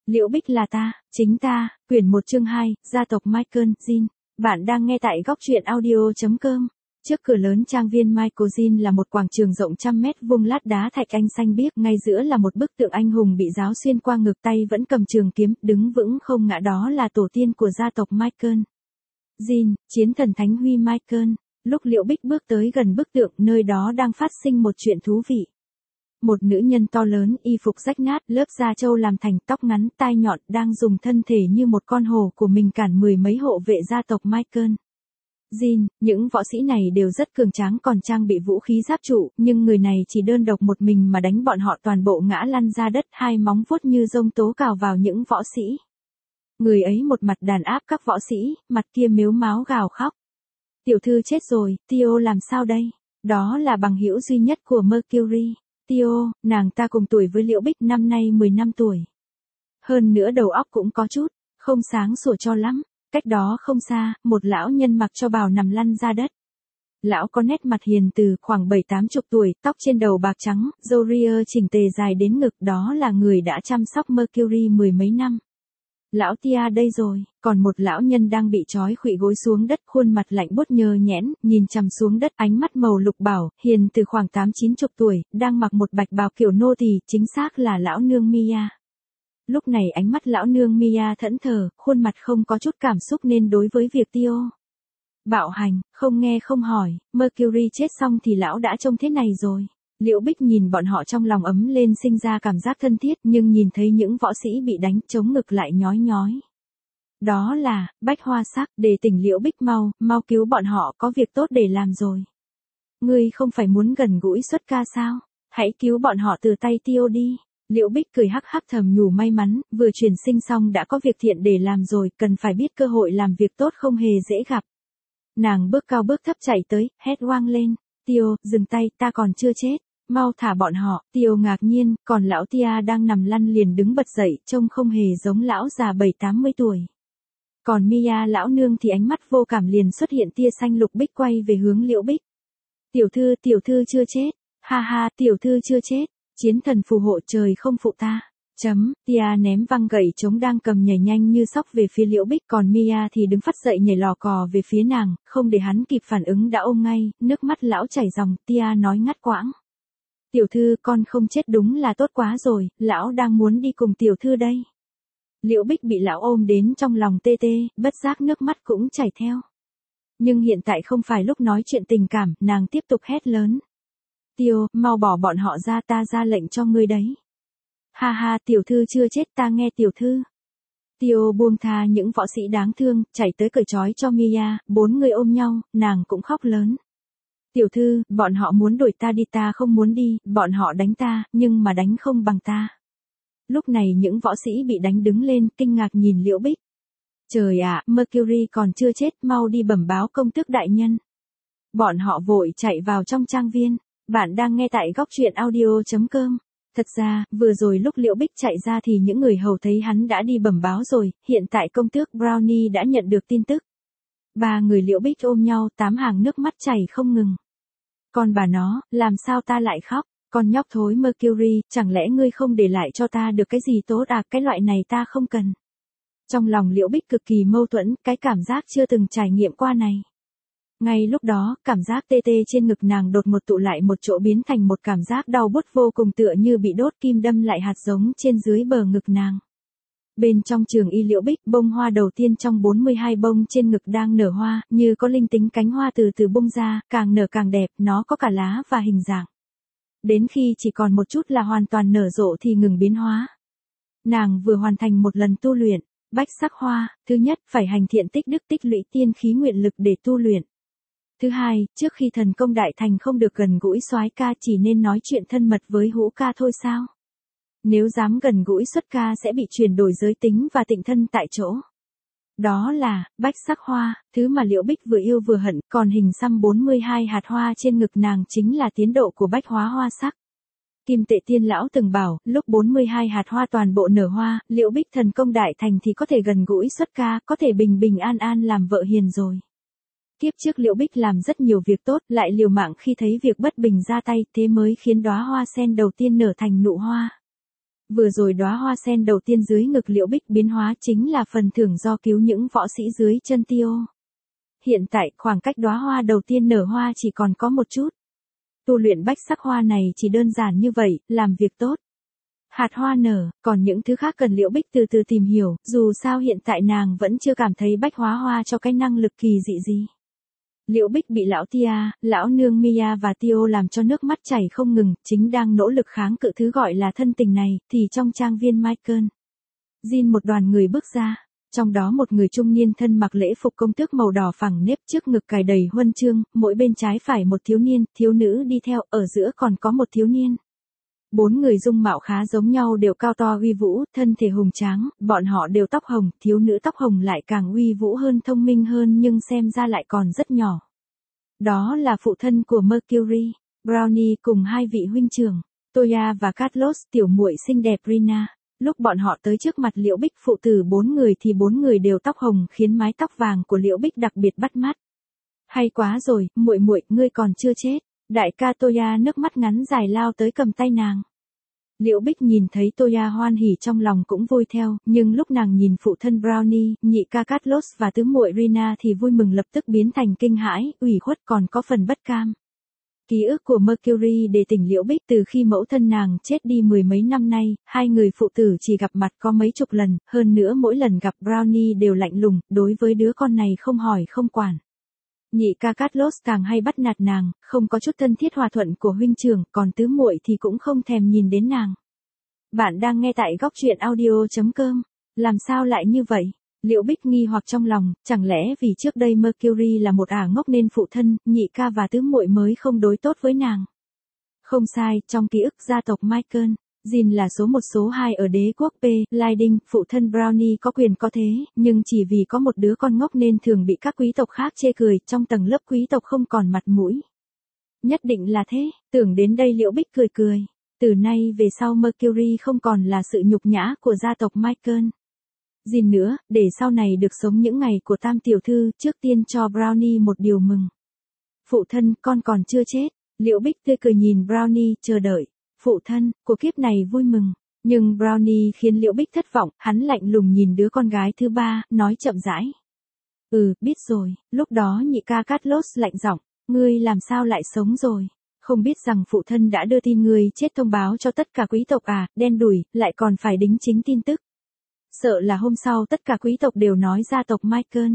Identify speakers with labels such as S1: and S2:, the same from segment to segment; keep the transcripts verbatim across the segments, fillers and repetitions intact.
S1: Liễu Bích là ta, chính ta, quyển một chương hai, gia tộc Michael, Jean. Bạn đang nghe tại góc truyện audio chấm com. Trước cửa lớn trang viên Michael Jean là một quảng trường rộng trăm mét vuông lát đá thạch anh xanh biếc, ngay giữa là một bức tượng anh hùng bị giáo xuyên qua ngực, tay vẫn cầm trường kiếm, đứng vững không ngã, đó là tổ tiên của gia tộc Michael. Jean, chiến thần thánh huy Michael. Lúc Liễu Bích bước tới gần bức tượng, nơi đó đang phát sinh một chuyện thú vị. Một nữ nhân to lớn, y phục rách nát, lớp da trâu làm thành, tóc ngắn, tai nhọn, đang dùng thân thể như một con hổ của mình cản mười mấy hộ vệ gia tộc Michael. Jean, những võ sĩ này đều rất cường tráng, còn trang bị vũ khí giáp trụ, nhưng người này chỉ đơn độc một mình mà đánh bọn họ toàn bộ ngã lăn ra đất, hai móng vuốt như giông tố cào vào những võ sĩ. Người ấy một mặt đàn áp các võ sĩ, mặt kia mếu máo gào khóc. Tiểu thư chết rồi, Tio làm sao đây? Đó là bằng hữu duy nhất của Mercury. Tio, nàng ta cùng tuổi với Liễu Bích, năm nay mười lăm tuổi. Hơn nữa đầu óc cũng có chút, không sáng sủa cho lắm. Cách đó không xa, một lão nhân mặc cho bào nằm lăn ra đất. Lão có nét mặt hiền từ, khoảng bảy tám chục tuổi, tóc trên đầu bạc trắng, râu ria chỉnh tề dài đến ngực, đó là người đã chăm sóc Mercury mười mấy năm. Lão Tia đây rồi, còn một lão nhân đang bị trói khuỵu gối xuống đất, khuôn mặt lạnh buốt nhờ nhẽn, nhìn chằm xuống đất, ánh mắt màu lục bảo, hiền từ khoảng tám chín chục tuổi, đang mặc một bạch bào kiểu nô tỳ, chính xác là lão nương Mia. Lúc này ánh mắt lão nương Mia thẫn thờ, khuôn mặt không có chút cảm xúc nên đối với việc Tio bạo hành, không nghe không hỏi, Mercury chết xong thì lão đã trông thế này rồi. Liễu Bích nhìn bọn họ trong lòng ấm lên, sinh ra cảm giác thân thiết, nhưng nhìn thấy những võ sĩ bị đánh, chống ngực lại nhói nhói. Đó là Bách Hoa Sắc, để tỉnh Liễu Bích, mau, mau cứu bọn họ, có việc tốt để làm rồi. Ngươi không phải muốn gần gũi xuất ca sao? Hãy cứu bọn họ từ tay Tio đi. Liễu Bích cười hắc hắc thầm nhủ may mắn, vừa chuyển sinh xong đã có việc thiện để làm rồi, cần phải biết cơ hội làm việc tốt không hề dễ gặp. Nàng bước cao bước thấp chạy tới, hét oang lên. Tio, dừng tay, ta còn chưa chết. Mau thả bọn họ. Tio ngạc nhiên, còn lão Tia đang nằm lăn liền đứng bật dậy, trông không hề giống lão già bảy tám mươi tuổi. Còn Mia lão nương thì ánh mắt vô cảm liền xuất hiện tia xanh lục. Bích quay về hướng Liễu Bích. Tiểu thư, tiểu thư chưa chết. Ha ha, tiểu thư chưa chết. Chiến thần phù hộ, trời không phụ ta. Chấm, Tia ném văng gậy trống đang cầm nhảy nhanh như sóc về phía Liễu Bích, còn Mia thì đứng phắt dậy nhảy lò cò về phía nàng, không để hắn kịp phản ứng đã ôm ngay, nước mắt lão chảy ròng. Tia nói ngắt quãng. Tiểu thư, con không chết đúng là tốt quá rồi, lão đang muốn đi cùng tiểu thư đây. Liễu Bích bị lão ôm đến trong lòng tê tê, bất giác nước mắt cũng chảy theo. Nhưng hiện tại không phải lúc nói chuyện tình cảm, nàng tiếp tục hét lớn. Tio, mau bỏ bọn họ ra, ta ra lệnh cho ngươi đấy. Ha ha, tiểu thư chưa chết, ta nghe tiểu thư. Tio buông tha những võ sĩ đáng thương, chạy tới cởi trói cho Mia, bốn người ôm nhau, nàng cũng khóc lớn. Tiểu thư, bọn họ muốn đuổi ta đi, ta không muốn đi, bọn họ đánh ta, nhưng mà đánh không bằng ta. Lúc này những võ sĩ bị đánh đứng lên, kinh ngạc nhìn Liễu Bích. Trời ạ, Mercury còn chưa chết, mau đi bẩm báo công tước đại nhân. Bọn họ vội chạy vào trong trang viên. Bạn đang nghe tại góc truyện audio chấm com. Thật ra, vừa rồi lúc Liễu Bích chạy ra thì những người hầu thấy hắn đã đi bẩm báo rồi, hiện tại công tước Brownie đã nhận được tin tức. Ba người Liễu Bích ôm nhau, tám hàng nước mắt chảy không ngừng. Con bà nó, làm sao ta lại khóc? Con nhóc thối Mercury, chẳng lẽ ngươi không để lại cho ta được cái gì tốt à? Cái loại này ta không cần. Trong lòng Liễu Bích cực kỳ mâu thuẫn, cái cảm giác chưa từng trải nghiệm qua này. Ngay lúc đó, cảm giác tê tê trên ngực nàng đột một tụ lại một chỗ, biến thành một cảm giác đau buốt vô cùng, tựa như bị đốt kim đâm lại hạt giống trên dưới bờ ngực nàng. Bên trong trường y Liễu Bích, bông hoa đầu tiên trong bốn mươi hai bông trên ngực đang nở hoa, như có linh tính, cánh hoa từ từ bung ra, càng nở càng đẹp, nó có cả lá và hình dạng. Đến khi chỉ còn một chút là hoàn toàn nở rộ thì ngừng biến hóa. Nàng vừa hoàn thành một lần tu luyện, bách sắc hoa, thứ nhất, phải hành thiện tích đức, tích lũy tiên khí nguyện lực để tu luyện. Thứ hai, trước khi thần công đại thành không được gần gũi soái ca, chỉ nên nói chuyện thân mật với hữu ca thôi sao? Nếu dám gần gũi xuất ca sẽ bị chuyển đổi giới tính và tịnh thân tại chỗ. Đó là bách sắc hoa, thứ mà Liễu Bích vừa yêu vừa hận, còn hình xăm bốn mươi hai hạt hoa trên ngực nàng chính là tiến độ của bách hóa hoa sắc. Kim Tệ Tiên lão từng bảo, lúc bốn mươi hai hạt hoa toàn bộ nở hoa, Liễu Bích thần công đại thành thì có thể gần gũi xuất ca, có thể bình bình an an làm vợ hiền rồi. Kiếp trước Liễu Bích làm rất nhiều việc tốt, lại liều mạng khi thấy việc bất bình ra tay, thế mới khiến đóa hoa sen đầu tiên nở thành nụ hoa. Vừa rồi đóa hoa sen đầu tiên dưới ngực Liễu Bích biến hóa chính là phần thưởng do cứu những võ sĩ dưới chân Tiêu. Hiện tại, khoảng cách đóa hoa đầu tiên nở hoa chỉ còn có một chút. Tu luyện bách sắc hoa này chỉ đơn giản như vậy, làm việc tốt. Hạt hoa nở, còn những thứ khác cần Liễu Bích từ từ tìm hiểu, dù sao hiện tại nàng vẫn chưa cảm thấy bách hóa hoa cho cái năng lực kỳ dị gì. Liễu Bích bị lão Tia, lão nương Mia và Tio làm cho nước mắt chảy không ngừng, chính đang nỗ lực kháng cự thứ gọi là thân tình này, thì trong trang viên Michael Jin một đoàn người bước ra. Trong đó một người trung niên thân mặc lễ phục công tước màu đỏ phẳng nếp trước ngực cài đầy huân chương, mỗi bên trái phải một thiếu niên, thiếu nữ đi theo, ở giữa còn có một thiếu niên. Bốn người dung mạo khá giống nhau đều cao to uy vũ, thân thể hùng tráng, bọn họ đều tóc hồng, thiếu nữ tóc hồng lại càng uy vũ hơn thông minh hơn nhưng xem ra lại còn rất nhỏ. Đó là phụ thân của Mercury, Brownie cùng hai vị huynh trưởng, Toya và Carlos, tiểu muội xinh đẹp Rina. Lúc bọn họ tới trước mặt Liễu Bích phụ tử bốn người thì bốn người đều tóc hồng khiến mái tóc vàng của Liễu Bích đặc biệt bắt mắt. Hay quá rồi, muội muội, ngươi còn chưa chết. Đại ca Toya nước mắt ngắn dài lao tới cầm tay nàng. Liễu Bích nhìn thấy Toya hoan hỉ trong lòng cũng vui theo, nhưng lúc nàng nhìn phụ thân Brownie, nhị ca Carlos và tứ muội Rina thì vui mừng lập tức biến thành kinh hãi, ủy khuất còn có phần bất cam. Ký ức của Mercury để tỉnh Liễu Bích từ khi mẫu thân nàng chết đi mười mấy năm nay, hai người phụ tử chỉ gặp mặt có mấy chục lần, hơn nữa mỗi lần gặp Brownie đều lạnh lùng, đối với đứa con này không hỏi không quản. Nhị ca Carlos càng hay bắt nạt nàng, không có chút thân thiết hòa thuận của huynh trưởng, còn tứ muội thì cũng không thèm nhìn đến nàng. Bạn đang nghe tại góc truyện audio chấm com. Làm sao lại như vậy? Liễu Bích nghi hoặc trong lòng, chẳng lẽ vì trước đây Mercury là một ả ngốc nên phụ thân, nhị ca và tứ muội mới không đối tốt với nàng? Không sai, trong ký ức gia tộc Michael Jin là số một số hai ở đế quốc P. Lighting, phụ thân Brownie có quyền có thế, nhưng chỉ vì có một đứa con ngốc nên thường bị các quý tộc khác chê cười, trong tầng lớp quý tộc không còn mặt mũi. Nhất định là thế, tưởng đến đây Liễu Bích cười cười. Từ nay về sau Mercury không còn là sự nhục nhã của gia tộc Michael Jin nữa, để sau này được sống những ngày của tam tiểu thư, trước tiên cho Brownie một điều mừng. Phụ thân, con còn chưa chết. Liễu Bích tươi cười nhìn Brownie, chờ đợi. Phụ thân, của kiếp này vui mừng. Nhưng Brownie khiến Liễu Bích thất vọng, hắn lạnh lùng nhìn đứa con gái thứ ba, nói chậm rãi. Ừ, biết rồi, lúc đó nhị ca Carlos lạnh giọng, ngươi làm sao lại sống rồi? Không biết rằng phụ thân đã đưa tin ngươi chết thông báo cho tất cả quý tộc à, đen đủi, lại còn phải đính chính tin tức. Sợ là hôm sau tất cả quý tộc đều nói gia tộc Michael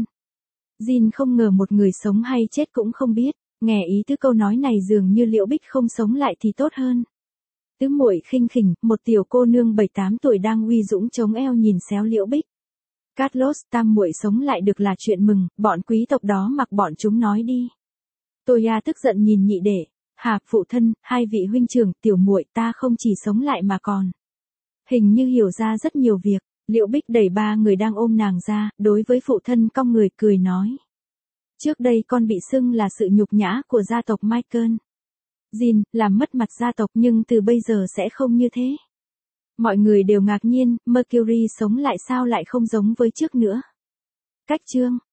S1: Jin không ngờ một người sống hay chết cũng không biết, nghe ý tứ câu nói này dường như Liễu Bích không sống lại thì tốt hơn. Tứ muội khinh khỉnh, một tiểu cô nương bảy tám tuổi đang uy dũng chống eo nhìn xéo Liễu Bích. Carlos, tam muội sống lại được là chuyện mừng, bọn quý tộc đó mặc bọn chúng nói đi. Toya tức giận nhìn nhị đệ, hả phụ thân, hai vị huynh trưởng, tiểu muội ta không chỉ sống lại mà còn hình như hiểu ra rất nhiều việc. Liễu Bích đẩy ba người đang ôm nàng ra, đối với phụ thân cong người cười nói. Trước đây con bị xưng là sự nhục nhã của gia tộc Michael Jin, làm mất mặt gia tộc nhưng từ bây giờ sẽ không như thế. Mọi người đều ngạc nhiên, Mercury sống lại sao lại không giống với trước nữa. Cách chương